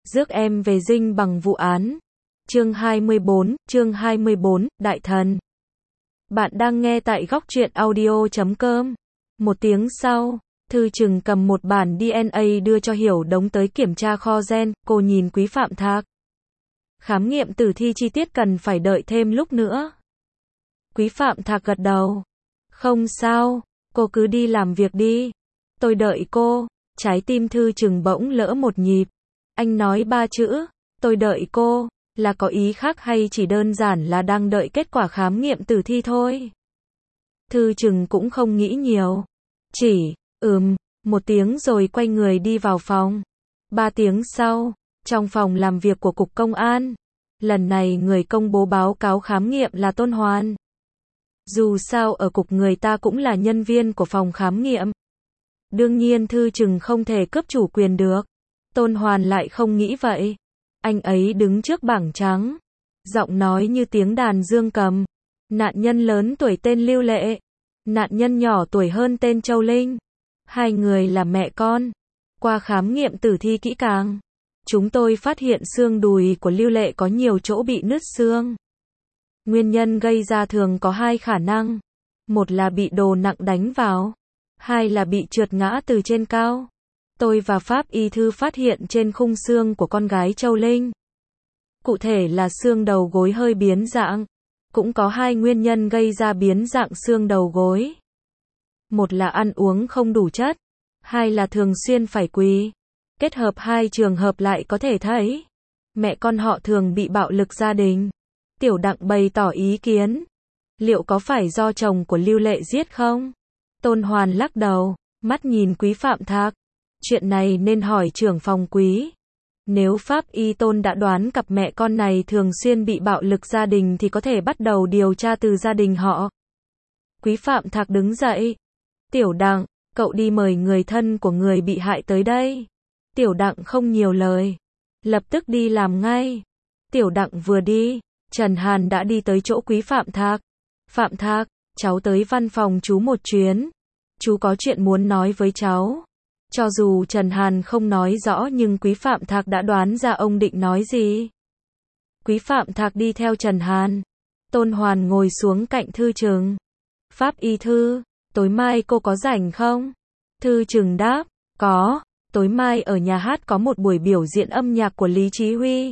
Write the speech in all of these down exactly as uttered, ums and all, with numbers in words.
Rước em về dinh bằng vụ án. Chương hai mươi bốn, chương hai mươi bốn, Đại thần. Bạn đang nghe tại góc truyện audio chấm com. Một tiếng sau, Thư Trừng cầm một bản đê en a đưa cho Hiểu Đống tới kiểm tra kho gen, cô nhìn Quý Phạm Thạc. Khám nghiệm tử thi chi tiết cần phải đợi thêm lúc nữa. Quý Phạm Thạc gật đầu. Không sao, cô cứ đi làm việc đi. Tôi đợi cô. Trái tim Thư Trừng bỗng lỡ một nhịp. Anh nói ba chữ, tôi đợi cô, là có ý khác hay chỉ đơn giản là đang đợi kết quả khám nghiệm tử thi thôi? Thư Trừng cũng không nghĩ nhiều. Chỉ, ừm, một tiếng rồi quay người đi vào phòng. Ba tiếng sau, trong phòng làm việc của Cục Công an, lần này người công bố báo cáo khám nghiệm là Tôn Hoàn. Dù sao ở cục người ta cũng là nhân viên của phòng khám nghiệm. Đương nhiên Thư Trừng không thể cướp chủ quyền được. Tôn Hoàn lại không nghĩ vậy. Anh ấy đứng trước bảng trắng. Giọng nói như tiếng đàn dương cầm. Nạn nhân lớn tuổi tên Lưu Lệ. Nạn nhân nhỏ tuổi hơn tên Châu Linh. Hai người là mẹ con. Qua khám nghiệm tử thi kỹ càng, chúng tôi phát hiện xương đùi của Lưu Lệ có nhiều chỗ bị nứt xương. Nguyên nhân gây ra thường có hai khả năng. Một là bị đồ nặng đánh vào. Hai là bị trượt ngã từ trên cao. Tôi và pháp y thư phát hiện trên khung xương của con gái Châu Linh. Cụ thể là xương đầu gối hơi biến dạng. Cũng có hai nguyên nhân gây ra biến dạng xương đầu gối. Một là ăn uống không đủ chất. Hai là thường xuyên phải quỳ. Kết hợp hai trường hợp lại có thể thấy mẹ con họ thường bị bạo lực gia đình. Tiểu Đặng bày tỏ ý kiến. Liệu có phải do chồng của Lưu Lệ giết không? Tôn Hoàn lắc đầu, mắt nhìn Quý Phạm Thạc. Chuyện này nên hỏi trưởng phòng Quý. Nếu pháp y Tôn đã đoán cặp mẹ con này thường xuyên bị bạo lực gia đình thì có thể bắt đầu điều tra từ gia đình họ. Quý Phạm Thạc đứng dậy. Tiểu Đặng, cậu đi mời người thân của người bị hại tới đây. Tiểu Đặng không nhiều lời. Lập tức đi làm ngay. Tiểu Đặng vừa đi, Trần Hàn đã đi tới chỗ Quý Phạm Thạc. Phạm Thạc, cháu tới văn phòng chú một chuyến. Chú có chuyện muốn nói với cháu. Cho dù Trần Hàn không nói rõ nhưng Quý Phạm Thạc đã đoán ra ông định nói gì. Quý Phạm Thạc đi theo Trần Hàn. Tôn Hoàn ngồi xuống cạnh Thư Trừng. Pháp y thư, tối mai cô có rảnh không? Thư Trừng đáp, có, tối mai ở nhà hát có một buổi biểu diễn âm nhạc của Lý Chí Huy.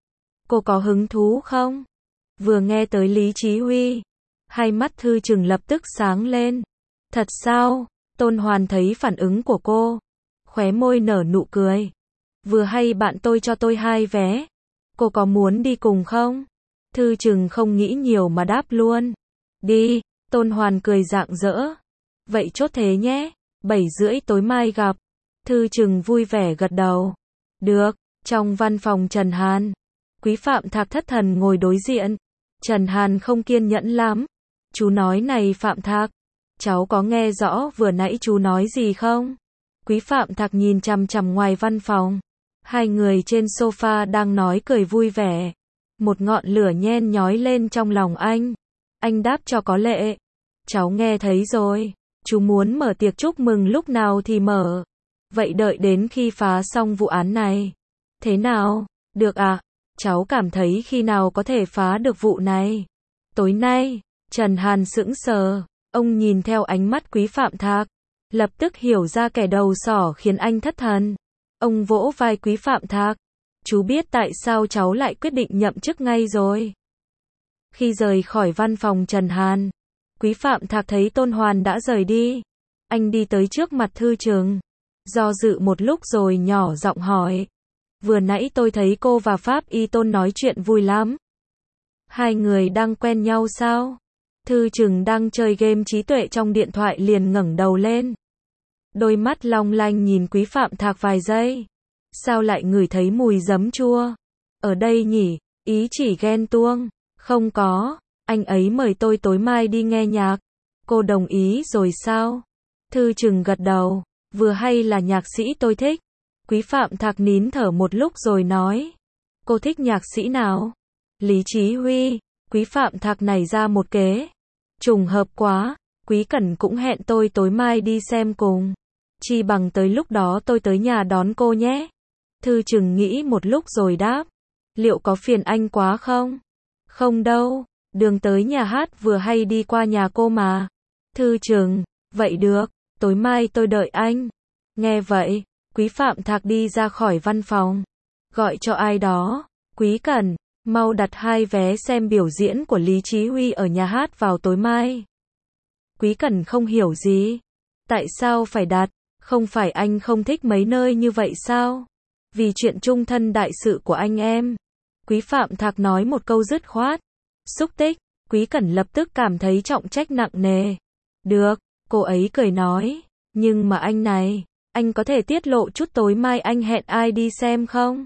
Cô có hứng thú không? Vừa nghe tới Lý Chí Huy, hai mắt Thư Trừng lập tức sáng lên. Thật sao? Tôn Hoàn thấy phản ứng của cô, khóe môi nở nụ cười. Vừa hay bạn tôi cho tôi hai vé. Cô có muốn đi cùng không? Thư Trừng không nghĩ nhiều mà đáp luôn. Đi, Tôn Hoàn cười rạng rỡ. Vậy chốt thế nhé, bảy rưỡi tối mai gặp. Thư Trừng vui vẻ gật đầu. Được, trong văn phòng Trần Hàn. Quý Phạm Thạc thất thần ngồi đối diện. Trần Hàn không kiên nhẫn lắm. Chú nói này Phạm Thạc, cháu có nghe rõ vừa nãy chú nói gì không? Quý Phạm Thạc nhìn chằm chằm ngoài văn phòng. Hai người trên sofa đang nói cười vui vẻ. Một ngọn lửa nhen nhói lên trong lòng anh. Anh đáp cho có lệ. Cháu nghe thấy rồi. Chú muốn mở tiệc chúc mừng lúc nào thì mở. Vậy đợi đến khi phá xong vụ án này. Thế nào? Được à? Cháu cảm thấy khi nào có thể phá được vụ này? Tối nay. Trần Hàn sững sờ. Ông nhìn theo ánh mắt Quý Phạm Thạc. Lập tức hiểu ra kẻ đầu sỏ khiến anh thất thần. Ông vỗ vai Quý Phạm Thạc. Chú biết tại sao cháu lại quyết định nhậm chức ngay rồi. Khi rời khỏi văn phòng Trần Hàn, Quý Phạm Thạc thấy Tôn Hoàn đã rời đi. Anh đi tới trước mặt Thư Trừng. Do dự một lúc rồi nhỏ giọng hỏi. Vừa nãy tôi thấy cô và pháp y Tôn nói chuyện vui lắm. Hai người đang quen nhau sao? Thư Trừng đang chơi game trí tuệ trong điện thoại liền ngẩng đầu lên. Đôi mắt long lanh nhìn Quý Phạm Thạc vài giây. Sao lại ngửi thấy mùi giấm chua? Ở đây nhỉ? Ý chỉ ghen tuông. Không có, anh ấy mời tôi tối mai đi nghe nhạc. Cô đồng ý rồi sao? Thư Trừng gật đầu. Vừa hay là nhạc sĩ tôi thích. Quý Phạm Thạc nín thở một lúc rồi nói. Cô thích nhạc sĩ nào? Lý Chí Huy. Quý Phạm Thạc nảy ra một kế. Trùng hợp quá, Quý Cẩn cũng hẹn tôi tối mai đi xem cùng. Chi bằng tới lúc đó tôi tới nhà đón cô nhé. Thư Trừng nghĩ một lúc rồi đáp. Liệu có phiền anh quá không? Không đâu, đường tới nhà hát vừa hay đi qua nhà cô mà. Thư Trừng, vậy được, tối mai tôi đợi anh. Nghe vậy, Quý Phạm Thạc đi ra khỏi văn phòng. Gọi cho ai đó. Quý Cẩn, mau đặt hai vé xem biểu diễn của Lý Chí Huy ở nhà hát vào tối mai. Quý Cẩn không hiểu gì. Tại sao phải đặt? Không phải anh không thích mấy nơi như vậy sao? Vì chuyện chung thân đại sự của anh em. Quý Phạm Thạc nói một câu dứt khoát. Xúc tích, Quý Cẩn lập tức cảm thấy trọng trách nặng nề. Được, cô ấy cười nói. Nhưng mà anh này, anh có thể tiết lộ chút tối mai anh hẹn ai đi xem không?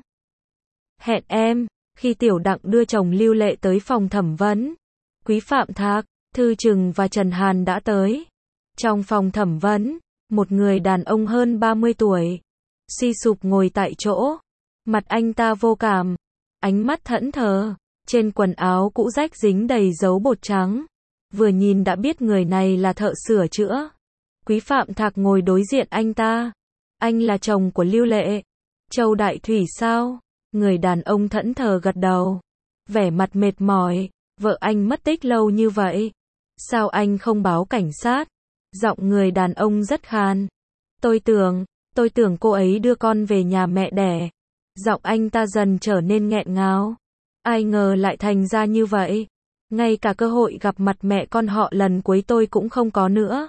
Hẹn em, khi Tiểu Đặng đưa chồng Lưu Lệ tới phòng thẩm vấn. Quý Phạm Thạc, Thư Trừng và Trần Hàn đã tới. Trong phòng thẩm vấn, một người đàn ông hơn ba mươi tuổi, suy sụp ngồi tại chỗ. Mặt anh ta vô cảm, ánh mắt thẫn thờ, trên quần áo cũ rách dính đầy dấu bột trắng. Vừa nhìn đã biết người này là thợ sửa chữa. Quý Phạm Thạc ngồi đối diện anh ta. Anh là chồng của Lưu Lệ. Châu Đại Thủy sao? Người đàn ông thẫn thờ gật đầu. Vẻ mặt mệt mỏi. Vợ anh mất tích lâu như vậy. Sao anh không báo cảnh sát? Giọng người đàn ông rất khan. Tôi tưởng, tôi tưởng cô ấy đưa con về nhà mẹ đẻ. Giọng anh ta dần trở nên nghẹn ngào. Ai ngờ lại thành ra như vậy. Ngay cả cơ hội gặp mặt mẹ con họ lần cuối tôi cũng không có nữa.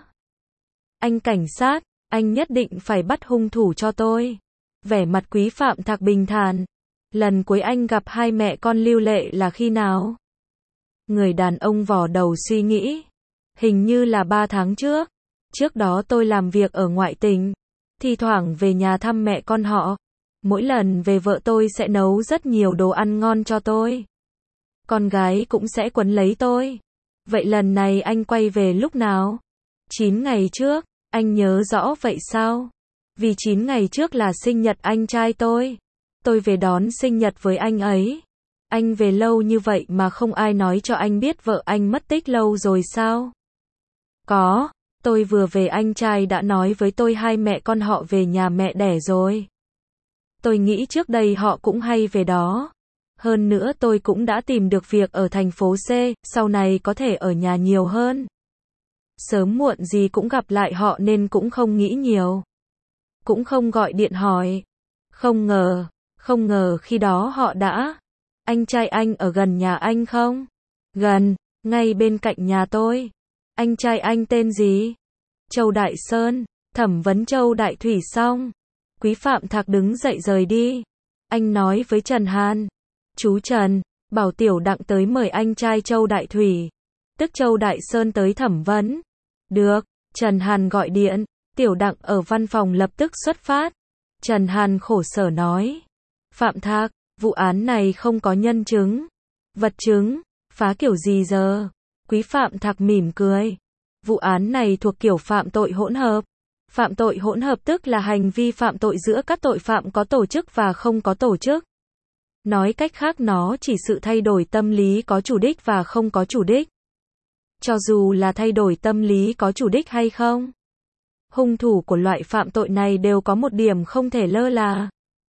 Anh cảnh sát, anh nhất định phải bắt hung thủ cho tôi. Vẻ mặt Quý Phạm Thạc bình thản. Lần cuối anh gặp hai mẹ con Lưu Lệ là khi nào? Người đàn ông vò đầu suy nghĩ. Hình như là ba tháng trước. Trước đó tôi làm việc ở ngoại tỉnh. Thi thoảng về nhà thăm mẹ con họ. Mỗi lần về vợ tôi sẽ nấu rất nhiều đồ ăn ngon cho tôi. Con gái cũng sẽ quấn lấy tôi. Vậy lần này anh quay về lúc nào? chín ngày trước, anh nhớ rõ vậy sao? Vì chín ngày trước là sinh nhật anh trai tôi. Tôi về đón sinh nhật với anh ấy. Anh về lâu như vậy mà không ai nói cho anh biết vợ anh mất tích lâu rồi sao? Có, tôi vừa về anh trai đã nói với tôi hai mẹ con họ về nhà mẹ đẻ rồi. Tôi nghĩ trước đây họ cũng hay về đó. Hơn nữa tôi cũng đã tìm được việc ở thành phố C, sau này có thể ở nhà nhiều hơn. Sớm muộn gì cũng gặp lại họ nên cũng không nghĩ nhiều. Cũng không gọi điện hỏi. Không ngờ, không ngờ khi đó họ đã. Anh trai anh ở gần nhà anh không? Gần, ngay bên cạnh nhà tôi. Anh trai anh tên gì? Châu Đại Sơn. Thẩm vấn Châu Đại Thủy xong. Quý Phạm Thạc đứng dậy rời đi. Anh nói với Trần Hàn. Chú Trần, bảo Tiểu Đặng tới mời anh trai Châu Đại Thủy. Tức Châu Đại Sơn tới thẩm vấn. Được, Trần Hàn gọi điện. Tiểu Đặng ở văn phòng lập tức xuất phát. Trần Hàn khổ sở nói. Phạm Thạc, vụ án này không có nhân chứng. Vật chứng, phá kiểu gì giờ? Quý Phạm Thạc mỉm cười. Vụ án này thuộc kiểu phạm tội hỗn hợp. Phạm tội hỗn hợp tức là hành vi phạm tội giữa các tội phạm có tổ chức và không có tổ chức. Nói cách khác nó chỉ sự thay đổi tâm lý có chủ đích và không có chủ đích. Cho dù là thay đổi tâm lý có chủ đích hay không, hung thủ của loại phạm tội này đều có một điểm không thể lơ là.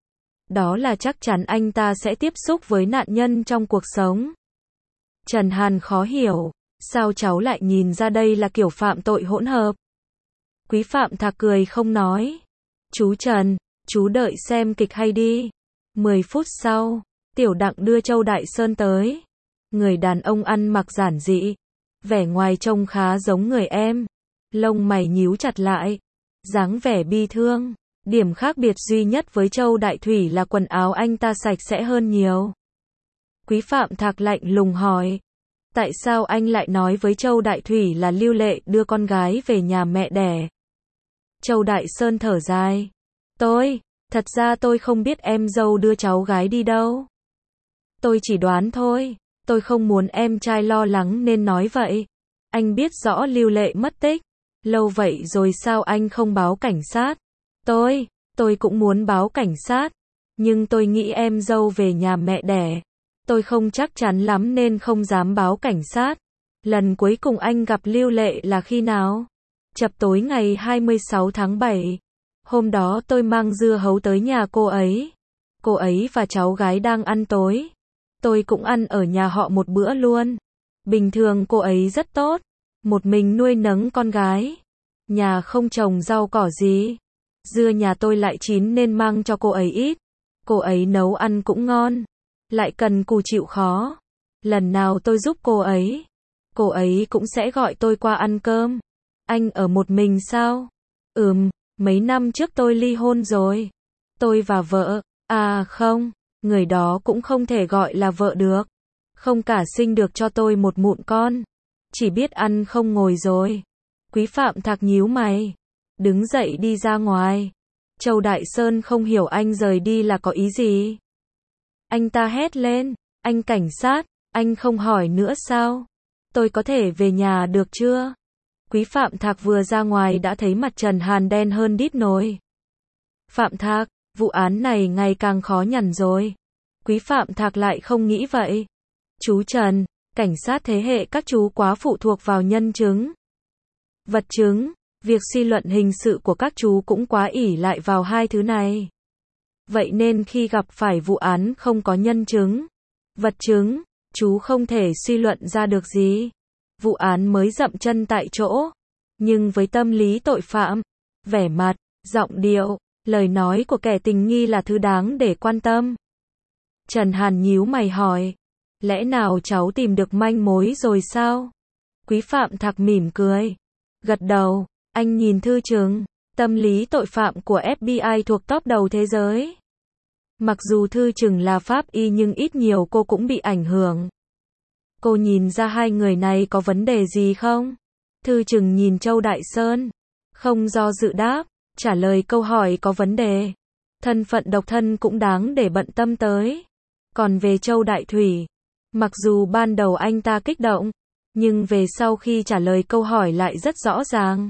Đó là chắc chắn anh ta sẽ tiếp xúc với nạn nhân trong cuộc sống. Trần Hàn khó hiểu, sao cháu lại nhìn ra đây là kiểu phạm tội hỗn hợp? Quý Phạm Thạc cười không nói. Chú Trần, chú đợi xem kịch hay đi. mười phút sau, Tiểu Đặng đưa Châu Đại Sơn tới. Người đàn ông ăn mặc giản dị. Vẻ ngoài trông khá giống người em. Lông mày nhíu chặt lại. Dáng vẻ bi thương. Điểm khác biệt duy nhất với Châu Đại Thủy là quần áo anh ta sạch sẽ hơn nhiều. Quý Phạm Thạc lạnh lùng hỏi. Tại sao anh lại nói với Châu Đại Thủy là Lưu Lệ đưa con gái về nhà mẹ đẻ? Châu Đại Sơn thở dài. Tôi, thật ra tôi không biết em dâu đưa cháu gái đi đâu. Tôi chỉ đoán thôi. Tôi không muốn em trai lo lắng nên nói vậy. Anh biết rõ Lưu Lệ mất tích. Lâu vậy rồi sao anh không báo cảnh sát? Tôi, tôi cũng muốn báo cảnh sát. Nhưng tôi nghĩ em dâu về nhà mẹ đẻ. Tôi không chắc chắn lắm nên không dám báo cảnh sát. Lần cuối cùng anh gặp Lưu Lệ là khi nào? Chập tối ngày hai mươi sáu tháng bảy. Hôm đó tôi mang dưa hấu tới nhà cô ấy. cô ấy và cháu gái đang ăn tối. Tôi cũng ăn ở nhà họ một bữa luôn. Bình thường cô ấy rất tốt, một mình nuôi nấng con gái. Nhà không trồng rau cỏ gì. Dưa nhà tôi lại chín nên mang cho cô ấy ít. Cô ấy nấu ăn cũng ngon, lại cần cù chịu khó. Lần nào tôi giúp cô ấy, cô ấy cũng sẽ gọi tôi qua ăn cơm. Anh ở một mình sao? Ừm, mấy năm trước tôi ly hôn rồi. Tôi và vợ, à không, người đó cũng không thể gọi là vợ được. Không cả sinh được cho tôi một mụn con. Chỉ biết ăn không ngồi rồi. Quý Phạm Thạc nhíu mày, đứng dậy đi ra ngoài. Châu Đại Sơn không hiểu anh rời đi là có ý gì. Anh ta hét lên, anh cảnh sát, anh không hỏi nữa sao? Tôi có thể về nhà được chưa? Quý Phạm Thạc vừa ra ngoài đã thấy mặt Trần Hàn đen hơn đít nồi. Phạm Thạc, vụ án này ngày càng khó nhằn rồi. Quý Phạm Thạc lại không nghĩ vậy. Chú Trần, cảnh sát thế hệ các chú quá phụ thuộc vào nhân chứng, vật chứng. Việc suy luận hình sự của các chú cũng quá ỷ lại vào hai thứ này. Vậy nên khi gặp phải vụ án không có nhân chứng, vật chứng, chú không thể suy luận ra được gì. Vụ án mới dậm chân tại chỗ. Nhưng với tâm lý tội phạm, vẻ mặt, giọng điệu, lời nói của kẻ tình nghi là thứ đáng để quan tâm. Trần Hàn nhíu mày hỏi, lẽ nào cháu tìm được manh mối rồi sao? Quý Phạm Thạc mỉm cười, gật đầu. Anh nhìn thư chừng, tâm lý tội phạm của ép bê i thuộc top đầu thế giới. Mặc dù thư chừng là pháp y nhưng ít nhiều cô cũng bị ảnh hưởng. Cô nhìn ra hai người này có vấn đề gì không? Thư chừng nhìn Châu Đại Sơn, không do dự đáp, trả lời câu hỏi có vấn đề. Thân phận độc thân cũng đáng để bận tâm tới. Còn về Châu Đại Thủy, mặc dù ban đầu anh ta kích động, nhưng về sau khi trả lời câu hỏi lại rất rõ ràng.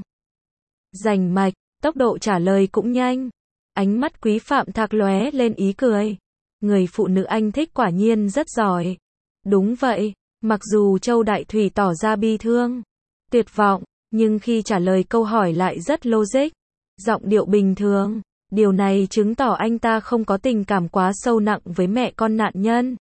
Rành mạch, tốc độ trả lời cũng nhanh. Ánh mắt Quý Phạm Thạc lóe lên ý cười. Người phụ nữ anh thích quả nhiên rất giỏi. Đúng vậy, mặc dù Châu Đại Thủy tỏ ra bi thương, tuyệt vọng, nhưng khi trả lời câu hỏi lại rất logic, giọng điệu bình thường. Điều này chứng tỏ anh ta không có tình cảm quá sâu nặng với mẹ con nạn nhân.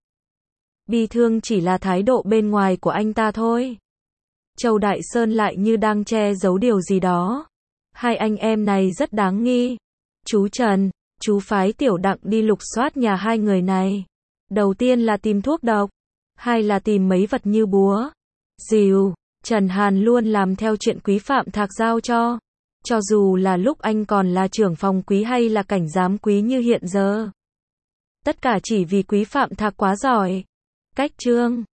Bi thương chỉ là thái độ bên ngoài của anh ta thôi. Châu Đại Sơn lại như đang che giấu điều gì đó. Hai anh em này rất đáng nghi. Chú Trần, chú phái Tiểu Đặng đi lục soát nhà hai người này. Đầu tiên là tìm thuốc độc, hai là tìm mấy vật như búa, rìu. Trần Hàn luôn làm theo chuyện Quý Phạm Thạc giao cho. Cho dù là lúc anh còn là trưởng phòng Quý hay là cảnh giám Quý như hiện giờ. Tất cả chỉ vì Quý Phạm Thạc quá giỏi. Cách chương